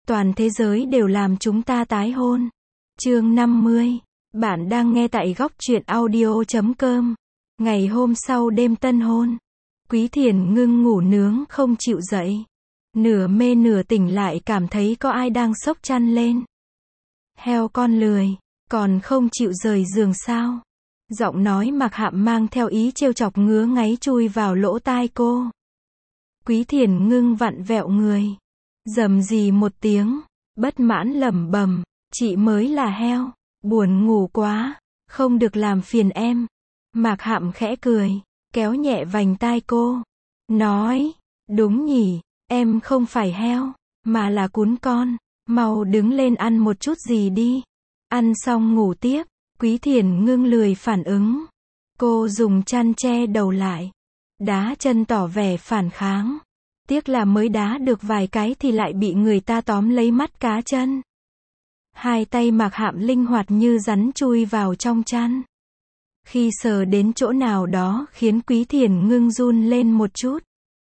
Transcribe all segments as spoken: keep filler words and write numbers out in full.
Toàn thế giới đều làm chúng ta tái hôn. Chương năm mươi. Bạn đang nghe tại góc truyện audio chấm com. Ngày hôm sau đêm tân hôn, Quý Thiền Ngưng ngủ nướng không chịu dậy. Nửa mê nửa tỉnh lại cảm thấy có ai đang xốc chăn lên. Heo con lười, còn không chịu rời giường sao? Giọng nói Mạc Hạm mang theo ý trêu chọc ngứa ngáy chui vào lỗ tai cô. Quý Thiền Ngưng vặn vẹo người, rầm rì một tiếng, bất mãn lẩm bẩm, chị mới là heo, buồn ngủ quá, không được làm phiền em. Mạc Hạm khẽ cười, kéo nhẹ vành tai cô, nói, đúng nhỉ, em không phải heo, mà là cún con, mau đứng lên ăn một chút gì đi. Ăn xong ngủ tiếp. Quý Thiền Ngưng lười phản ứng. Cô dùng chăn che đầu lại, đá chân tỏ vẻ phản kháng. Tiếc là mới đá được vài cái thì lại bị người ta tóm lấy mắt cá chân. Hai tay Mạc Hạm linh hoạt như rắn chui vào trong chăn. Khi sờ đến chỗ nào đó khiến Quý Thiền Ngưng run lên một chút.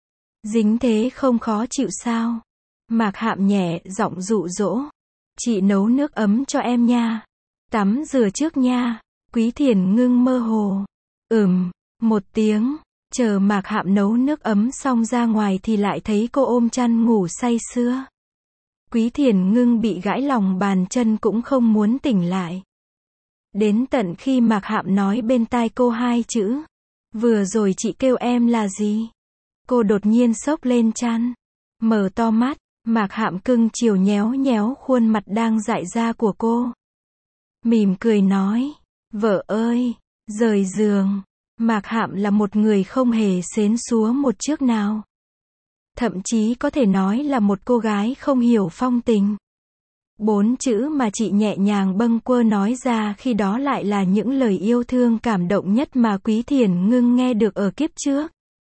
Dính thế không khó chịu sao? Mạc Hạm nhẹ giọng dụ dỗ. Chị nấu nước ấm cho em nha. Tắm rửa trước nha. Quý Thiền Ngưng mơ hồ. Ừm, một tiếng. Chờ Mạc Hạm nấu nước ấm xong ra ngoài thì lại thấy cô ôm chăn ngủ say sưa. Quý Thiền Ngưng bị gãi lòng bàn chân cũng không muốn tỉnh lại. Đến tận khi Mạc Hạm nói bên tai cô hai chữ. Vừa rồi chị kêu em là gì? Cô đột nhiên xốc lên chăn. Mở to mắt, Mạc Hạm cưng chiều nhéo nhéo khuôn mặt đang dại ra của cô. Mỉm cười nói, vợ ơi, rời giường. Mạc Hạm là một người không hề xến xúa một trước nào. Thậm chí có thể nói là một cô gái không hiểu phong tình. Bốn chữ mà chị nhẹ nhàng bâng quơ nói ra khi đó lại là những lời yêu thương cảm động nhất mà Quý Thiền Ngưng nghe được ở kiếp trước.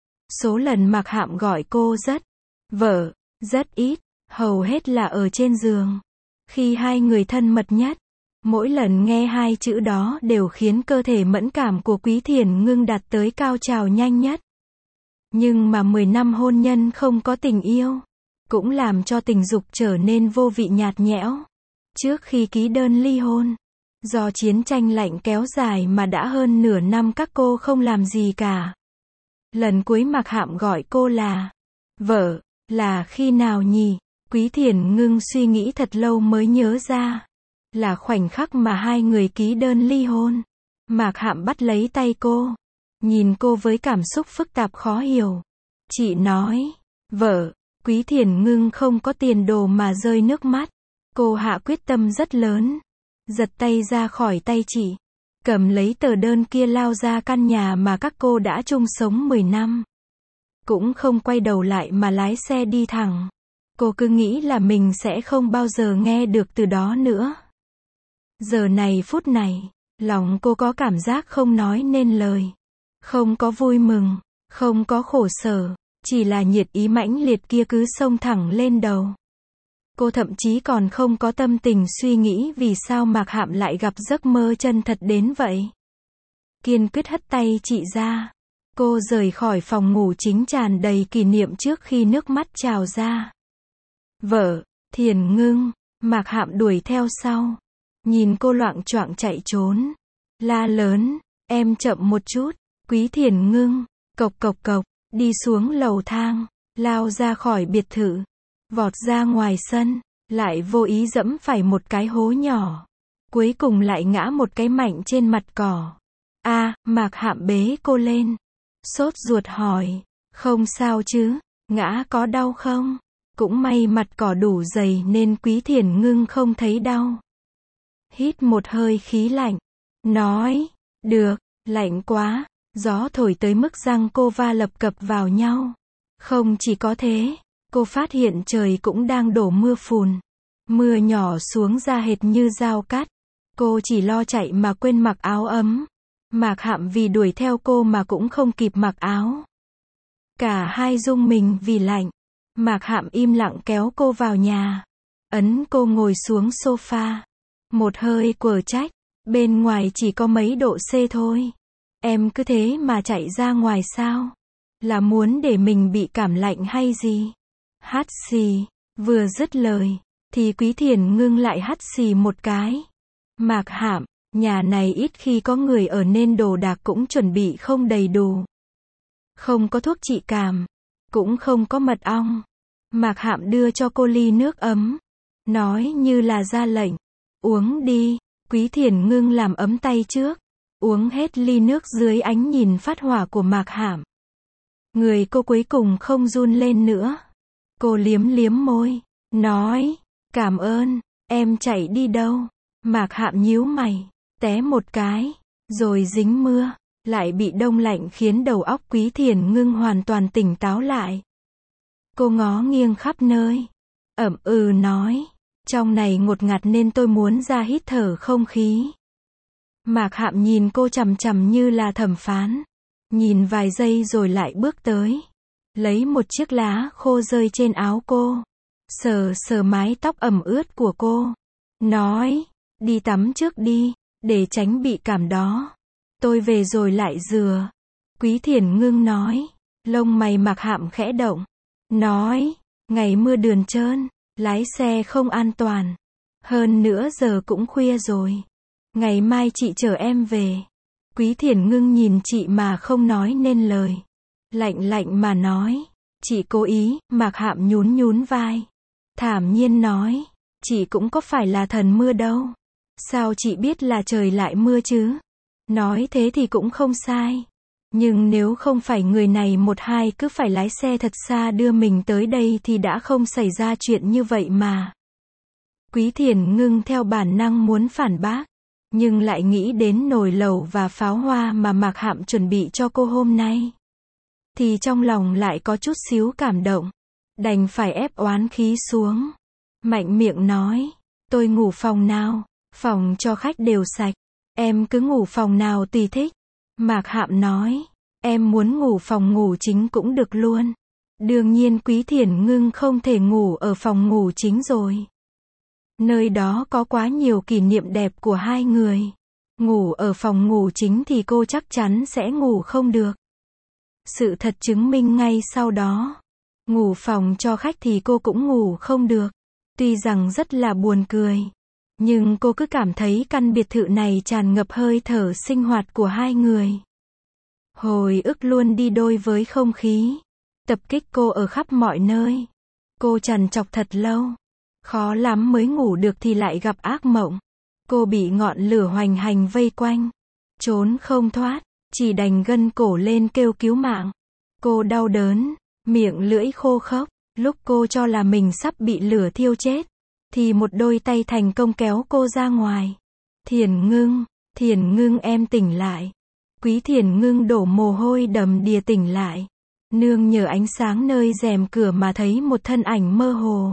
Số lần Mạc Hạm gọi cô rất vợ, rất ít, hầu hết là ở trên giường. Khi hai người thân mật nhất. Mỗi lần nghe hai chữ đó đều khiến cơ thể mẫn cảm của Quý Thiền Ngưng đạt tới cao trào nhanh nhất. Nhưng mà mười năm hôn nhân không có tình yêu, cũng làm cho tình dục trở nên vô vị nhạt nhẽo. Trước khi ký đơn ly hôn, do chiến tranh lạnh kéo dài mà đã hơn nửa năm các cô không làm gì cả. Lần cuối Mạc Hạm gọi cô là vợ, là khi nào nhỉ? Quý Thiền Ngưng suy nghĩ thật lâu mới nhớ ra. Là khoảnh khắc mà hai người ký đơn ly hôn. Mạc Hạm bắt lấy tay cô, nhìn cô với cảm xúc phức tạp khó hiểu. Chị nói, vợ. Quý Thiền Ngưng không có tiền đồ mà rơi nước mắt. Cô hạ quyết tâm rất lớn, giật tay ra khỏi tay chị, cầm lấy tờ đơn kia lao ra căn nhà mà các cô đã chung sống mười năm. Cũng không quay đầu lại mà lái xe đi thẳng. Cô cứ nghĩ là mình sẽ không bao giờ nghe được từ đó nữa. Giờ này phút này, lòng cô có cảm giác không nói nên lời. Không có vui mừng, không có khổ sở, chỉ là nhiệt ý mãnh liệt kia cứ xông thẳng lên đầu. Cô thậm chí còn không có tâm tình suy nghĩ vì sao Mạc Hạm lại gặp giấc mơ chân thật đến vậy. Kiên quyết hất tay chị ra. Cô rời khỏi phòng ngủ chính tràn đầy kỷ niệm trước khi nước mắt trào ra. Vợ, Thiền Ngưng. Mạc Hạm đuổi theo sau. Nhìn cô loạng choạng chạy trốn. La lớn, em chậm một chút. Quý Thiền Ngưng, cộc cộc cộc, đi xuống lầu thang, lao ra khỏi biệt thự, vọt ra ngoài sân, lại vô ý dẫm phải một cái hố nhỏ. Cuối cùng lại ngã một cái mạnh trên mặt cỏ. A, à, Mạc Hạm bế cô lên. Sốt ruột hỏi, không sao chứ, ngã có đau không? Cũng may mặt cỏ đủ dày nên Quý Thiền Ngưng không thấy đau. Hít một hơi khí lạnh, nói, được, lạnh quá, gió thổi tới mức răng cô va lập cập vào nhau. Không chỉ có thế, cô phát hiện trời cũng đang đổ mưa phùn. Mưa nhỏ xuống ra hệt như dao cắt. Cô chỉ lo chạy mà quên mặc áo ấm. Mạc Hạm vì đuổi theo cô mà cũng không kịp mặc áo. Cả hai rung mình vì lạnh. Mạc Hạm im lặng kéo cô vào nhà. Ấn cô ngồi xuống sofa. Một hơi quở trách, bên ngoài chỉ có mấy độ C thôi. Em cứ thế mà chạy ra ngoài sao? Là muốn để mình bị cảm lạnh hay gì? Hát xì, vừa dứt lời, thì Quý Thiền Ngưng lại hắt xì một cái. Mạc Hạm, nhà này ít khi có người ở nên đồ đạc cũng chuẩn bị không đầy đủ. Không có thuốc trị cảm, cũng không có mật ong. Mạc Hạm đưa cho cô ly nước ấm, nói như là ra lệnh. Uống đi. Quý Thiền Ngưng làm ấm tay trước, uống hết ly nước dưới ánh nhìn phát hỏa của Mạc Hạm. Người cô cuối cùng không run lên nữa. Cô liếm liếm môi, nói, cảm ơn, em chạy đi đâu? Mạc Hạm nhíu mày, té một cái, rồi dính mưa, lại bị đông lạnh khiến đầu óc Quý Thiền Ngưng hoàn toàn tỉnh táo lại. Cô ngó nghiêng khắp nơi, ậm ừ nói, trong này ngột ngạt nên tôi muốn ra hít thở không khí. Mạc Hạm nhìn cô chằm chằm như là thẩm phán, nhìn vài giây rồi lại bước tới, lấy một chiếc lá khô rơi trên áo cô, sờ sờ mái tóc ẩm ướt của cô, nói, đi tắm trước đi, để tránh bị cảm đó. Tôi về rồi lại rửa. Quý Thiền Ngưng nói, lông mày Mạc Hạm khẽ động, nói, ngày mưa đườn trơn, lái xe không an toàn. Hơn nữa giờ cũng khuya rồi. Ngày mai chị chở em về. Quý Thiền Ngưng nhìn chị mà không nói nên lời. Lạnh lạnh mà nói, chị cố ý. Mạc Hạm nhún nhún vai, thản nhiên nói, chị cũng có phải là thần mưa đâu. Sao chị biết là trời lại mưa chứ? Nói thế thì cũng không sai. Nhưng nếu không phải người này một hai cứ phải lái xe thật xa đưa mình tới đây thì đã không xảy ra chuyện như vậy mà. Quý Thiền Ngưng theo bản năng muốn phản bác, nhưng lại nghĩ đến nồi lẩu và pháo hoa mà Mạc Hạm chuẩn bị cho cô hôm nay. Thì trong lòng lại có chút xíu cảm động, đành phải ép oán khí xuống. Mạnh miệng nói, tôi ngủ phòng nào, phòng cho khách đều sạch, em cứ ngủ phòng nào tùy thích. Mạc Hạm nói, em muốn ngủ phòng ngủ chính cũng được luôn. Đương nhiên Quý Thiền Ngưng không thể ngủ ở phòng ngủ chính rồi. Nơi đó có quá nhiều kỷ niệm đẹp của hai người. Ngủ ở phòng ngủ chính thì cô chắc chắn sẽ ngủ không được. Sự thật chứng minh ngay sau đó. Ngủ phòng cho khách thì cô cũng ngủ không được. Tuy rằng rất là buồn cười, nhưng cô cứ cảm thấy căn biệt thự này tràn ngập hơi thở sinh hoạt của hai người. Hồi ức luôn đi đôi với không khí, tập kích cô ở khắp mọi nơi. Cô trằn trọc thật lâu, khó lắm mới ngủ được thì lại gặp ác mộng. Cô bị ngọn lửa hoành hành vây quanh, trốn không thoát, chỉ đành gân cổ lên kêu cứu mạng. Cô đau đớn, miệng lưỡi khô khốc, lúc cô cho là mình sắp bị lửa thiêu chết, thì một đôi tay thành công kéo cô ra ngoài. Thiền Ngưng, Thiền Ngưng em tỉnh lại. Quý Thiền Ngưng đổ mồ hôi đầm đìa tỉnh lại. Nương nhờ ánh sáng nơi rèm cửa mà thấy một thân ảnh mơ hồ.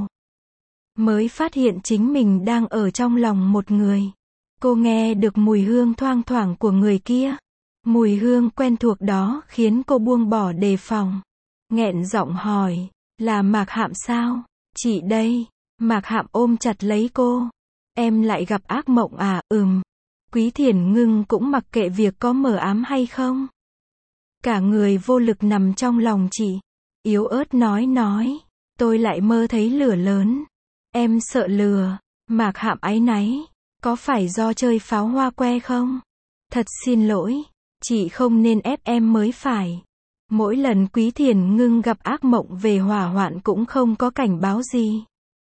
Mới phát hiện chính mình đang ở trong lòng một người. Cô nghe được mùi hương thoang thoảng của người kia. Mùi hương quen thuộc đó khiến cô buông bỏ đề phòng. Nghẹn giọng hỏi, là Mạc Hạm sao? Chị đây. Mạc Hạm ôm chặt lấy cô. Em lại gặp ác mộng à? Ừm. Quý Thiền Ngưng cũng mặc kệ việc có mờ ám hay không. Cả người vô lực nằm trong lòng chị. Yếu ớt nói nói. Tôi lại mơ thấy lửa lớn. Em sợ lửa. Mạc Hạm áy náy. Có phải do chơi pháo hoa que không? Thật xin lỗi. Chị không nên ép em mới phải. Mỗi lần Quý Thiền Ngưng gặp ác mộng về hỏa hoạn cũng không có cảnh báo gì.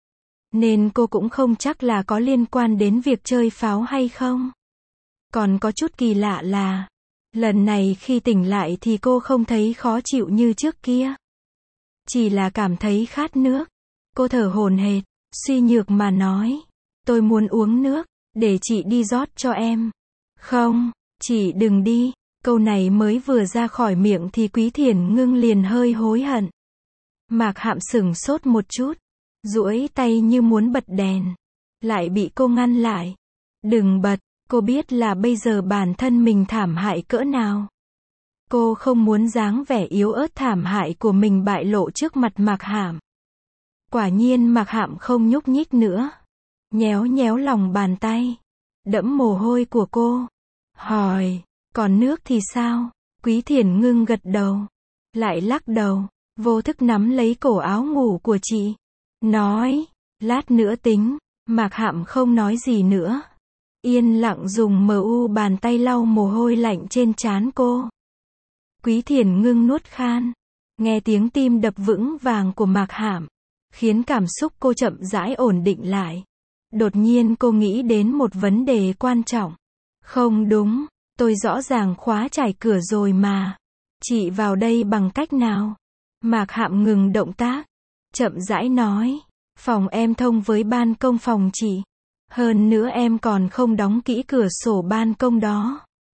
Nên cô cũng không chắc là có liên quan đến việc chơi pháo hay không. Còn có chút kỳ lạ là, lần này khi tỉnh lại thì cô không thấy khó chịu như trước kia. Chỉ là cảm thấy khát nước. Cô thở hổn hển, suy nhược mà nói, tôi muốn uống nước, để chị đi rót cho em. Không, chị đừng đi. Câu này mới vừa ra khỏi miệng thì Quý Thiền Ngưng liền hơi hối hận. Mạc Hạm sửng sốt một chút, duỗi tay như muốn bật đèn, lại bị cô ngăn lại. Đừng bật, cô biết là bây giờ bản thân mình thảm hại cỡ nào. Cô không muốn dáng vẻ yếu ớt thảm hại của mình bại lộ trước mặt Mạc Hạm. Quả nhiên Mạc Hạm không nhúc nhích nữa, nhéo nhéo lòng bàn tay, đẫm mồ hôi của cô, hỏi, còn nước thì sao? Quý Thiền Ngưng gật đầu, lại lắc đầu, vô thức nắm lấy cổ áo ngủ của chị, nói, Lát nữa tính. Mạc Hạm không nói gì nữa. Yên lặng dùng mờ u bàn tay lau mồ hôi lạnh trên trán cô. Quý Thiền Ngưng nuốt khan. Nghe tiếng tim đập vững vàng của Mạc Hạm, khiến cảm xúc cô chậm rãi ổn định lại. Đột nhiên cô nghĩ đến một vấn đề quan trọng. Không đúng, tôi rõ ràng khóa chải cửa rồi mà. Chị vào đây bằng cách nào? Mạc Hạm ngừng động tác, chậm rãi nói. Phòng em thông với ban công phòng chị. Hơn nữa em còn không đóng kỹ cửa sổ ban công đó.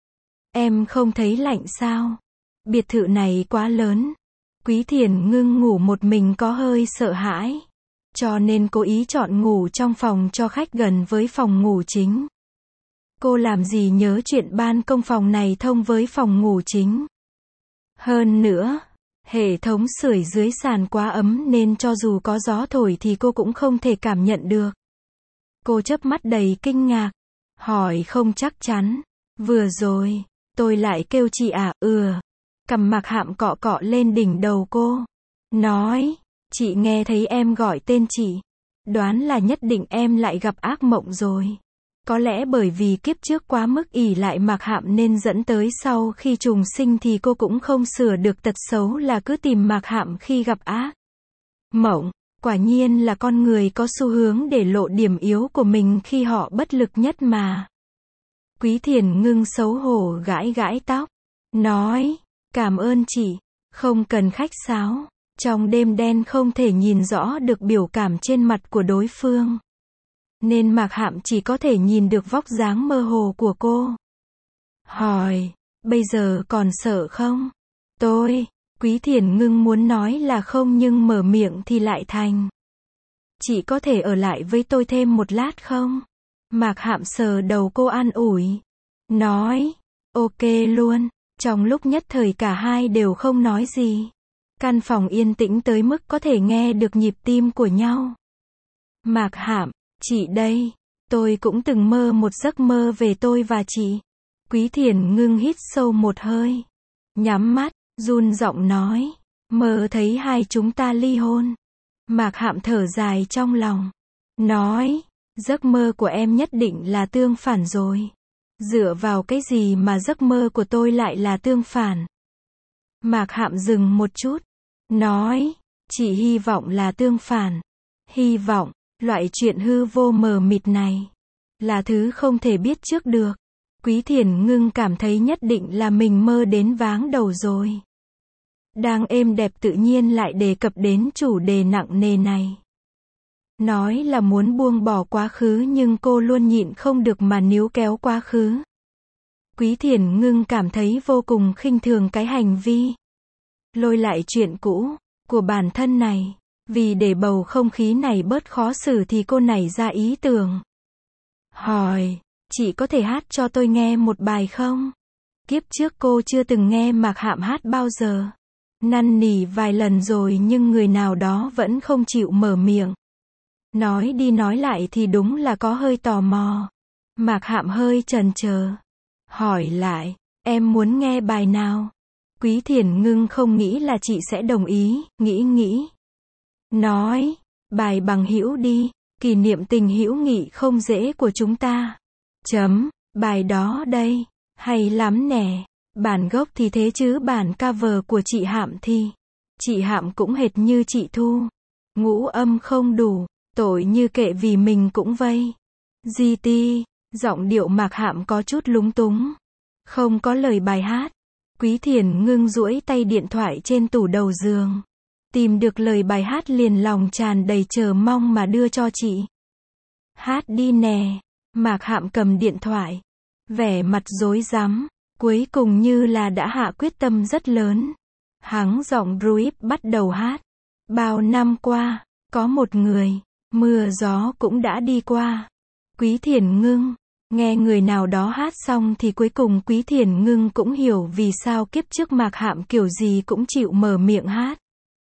Em không thấy lạnh sao? Biệt thự này quá lớn. Quý Thiền Ngưng ngủ một mình có hơi sợ hãi. Cho nên cố ý chọn ngủ trong phòng cho khách gần với phòng ngủ chính. Cô làm gì nhớ chuyện ban công phòng này thông với phòng ngủ chính. Hơn nữa, hệ thống sưởi dưới sàn quá ấm nên cho dù có gió thổi thì cô cũng không thể cảm nhận được. Cô chớp mắt đầy kinh ngạc. Hỏi không chắc chắn. Vừa rồi, tôi lại kêu chị à, ừ. Cầm Mạc Hạm cọ cọ lên đỉnh đầu cô. Nói, chị nghe thấy em gọi tên chị. Đoán là nhất định em lại gặp ác mộng rồi. Có lẽ bởi vì kiếp trước quá mức ỷ lại Mạc Hạm nên dẫn tới sau khi trùng sinh thì cô cũng không sửa được tật xấu là cứ tìm Mạc Hạm khi gặp ác mộng. Quả nhiên là con người có xu hướng để lộ điểm yếu của mình khi họ bất lực nhất mà. Quý Thiền Ngưng xấu hổ gãi gãi tóc. Nói, cảm ơn chị. Không cần khách sáo. Trong đêm đen không thể nhìn rõ được biểu cảm trên mặt của đối phương. Nên Mạc Hạm chỉ có thể nhìn được vóc dáng mơ hồ của cô. Hỏi, bây giờ còn sợ không? Tôi, Quý Thiền Ngưng muốn nói là không nhưng mở miệng thì lại thành. Chị có thể ở lại với tôi thêm một lát không? Mạc Hạm sờ đầu cô an ủi. Nói, ok luôn. Trong lúc nhất thời cả hai đều không nói gì. Căn phòng yên tĩnh tới mức có thể nghe được nhịp tim của nhau. Mạc Hạm, chị đây. Tôi cũng từng mơ một giấc mơ về tôi và chị. Quý Thiền Ngưng hít sâu một hơi. Nhắm mắt, run giọng nói. Mơ thấy hai chúng ta ly hôn. Mạc Hạm thở dài trong lòng. Nói, giấc mơ của em nhất định là tương phản rồi. Dựa vào cái gì mà giấc mơ của tôi lại là tương phản? Mạc Hạm dừng một chút. Nói, chị hy vọng là tương phản. Hy vọng, loại chuyện hư vô mờ mịt này, là thứ không thể biết trước được. Quý Thiền Ngưng cảm thấy nhất định là mình mơ đến váng đầu rồi. Đang êm đẹp tự nhiên lại đề cập đến chủ đề nặng nề này. Nói là muốn buông bỏ quá khứ nhưng cô luôn nhịn không được mà níu kéo quá khứ. Quý Thiền Ngưng cảm thấy vô cùng khinh thường cái hành vi lôi lại chuyện cũ của bản thân này. Vì để bầu không khí này bớt khó xử thì cô nảy ra ý tưởng. Hỏi, chị có thể hát cho tôi nghe một bài không? Kiếp trước cô chưa từng nghe Mạc Hạm hát bao giờ. Năn nỉ vài lần rồi nhưng người nào đó vẫn không chịu mở miệng. Nói đi nói lại thì đúng là có hơi tò mò. Mạc Hạm hơi chần chờ. Hỏi lại, em muốn nghe bài nào? Quý Thiền Ngưng không nghĩ là chị sẽ đồng ý, nghĩ nghĩ. Nói, bài Bằng Hữu đi, kỷ niệm tình hữu nghị không dễ của chúng ta. Chấm, bài đó đây, hay lắm nè. Bản gốc thì thế chứ bản cover của chị Hạm thì, chị Hạm cũng hệt như chị Thu. Ngũ âm không đủ, tội như kệ vì mình cũng vây. giê tê, giọng điệu Mạc Hạm có chút lúng túng. Không có lời bài hát. Quý Thiền Ngưng duỗi tay điện thoại trên tủ đầu giường. Tìm được lời bài hát liền lòng tràn đầy chờ mong mà đưa cho chị. Hát đi nè. Mạc Hạm cầm điện thoại. Vẻ mặt rối rắm. Cuối cùng như là đã hạ quyết tâm rất lớn. Hắng giọng Ruip bắt đầu hát. Bao năm qua, có một người, mưa gió cũng đã đi qua. Quý Thiền Ngưng. Nghe người nào đó hát xong thì cuối cùng Quý Thiền Ngưng cũng hiểu vì sao kiếp trước Mạc Hạm kiểu gì cũng chịu mở miệng hát.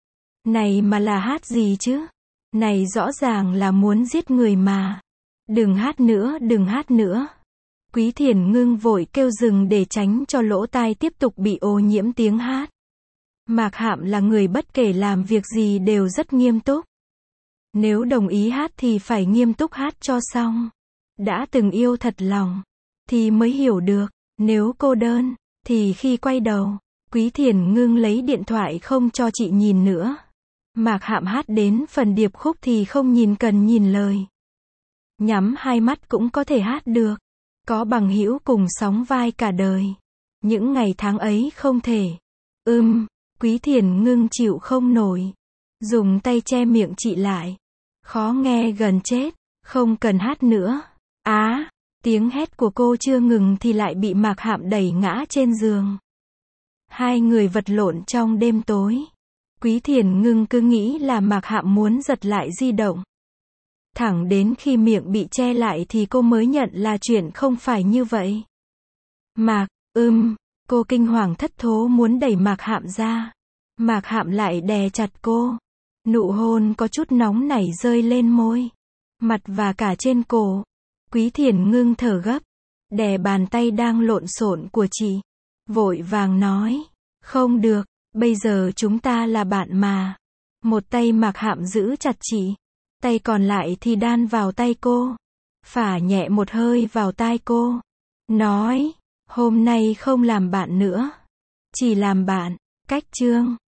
Này mà là hát gì chứ? Này rõ ràng là muốn giết người mà. Đừng hát nữa, đừng hát nữa. Quý Thiền Ngưng vội kêu dừng để tránh cho lỗ tai tiếp tục bị ô nhiễm tiếng hát. Mạc Hạm là người bất kể làm việc gì đều rất nghiêm túc. Nếu đồng ý hát thì phải nghiêm túc hát cho xong. Đã từng yêu thật lòng, thì mới hiểu được. Nếu cô đơn, thì khi quay đầu, Quý Thiền Ngưng lấy điện thoại không cho chị nhìn nữa. Mạc Hạm hát đến phần điệp khúc thì không nhìn cần nhìn lời. Nhắm hai mắt cũng có thể hát được. Có bằng hữu cùng sóng vai cả đời. Những ngày tháng ấy không thể. Ưm, Quý Thiền Ngưng chịu không nổi. Dùng tay che miệng chị lại. Khó nghe gần chết. Không cần hát nữa. Á, tiếng hét của cô chưa ngừng thì lại bị Mạc Hạm đẩy ngã trên giường. Hai người vật lộn trong đêm tối. Quý Thiền Ngưng cứ nghĩ là Mạc Hạm muốn giật lại di động. Thẳng đến khi miệng bị che lại thì cô mới nhận là chuyện không phải như vậy. Mạc, ưm, cô kinh hoàng thất thố muốn đẩy Mạc Hạm ra. Mạc Hạm lại đè chặt cô. Nụ hôn có chút nóng nảy rơi lên môi, mặt và cả trên cổ. Quý Thiền Ngưng thở gấp, đè bàn tay đang lộn xộn của chị. Vội vàng nói, không được, bây giờ chúng ta là bạn mà. Một tay Mạc Hạm giữ chặt chị, tay còn lại thì đan vào tay cô. Phả nhẹ một hơi vào tai cô. Nói, hôm nay không làm bạn nữa. Chỉ làm bạn, cách chương.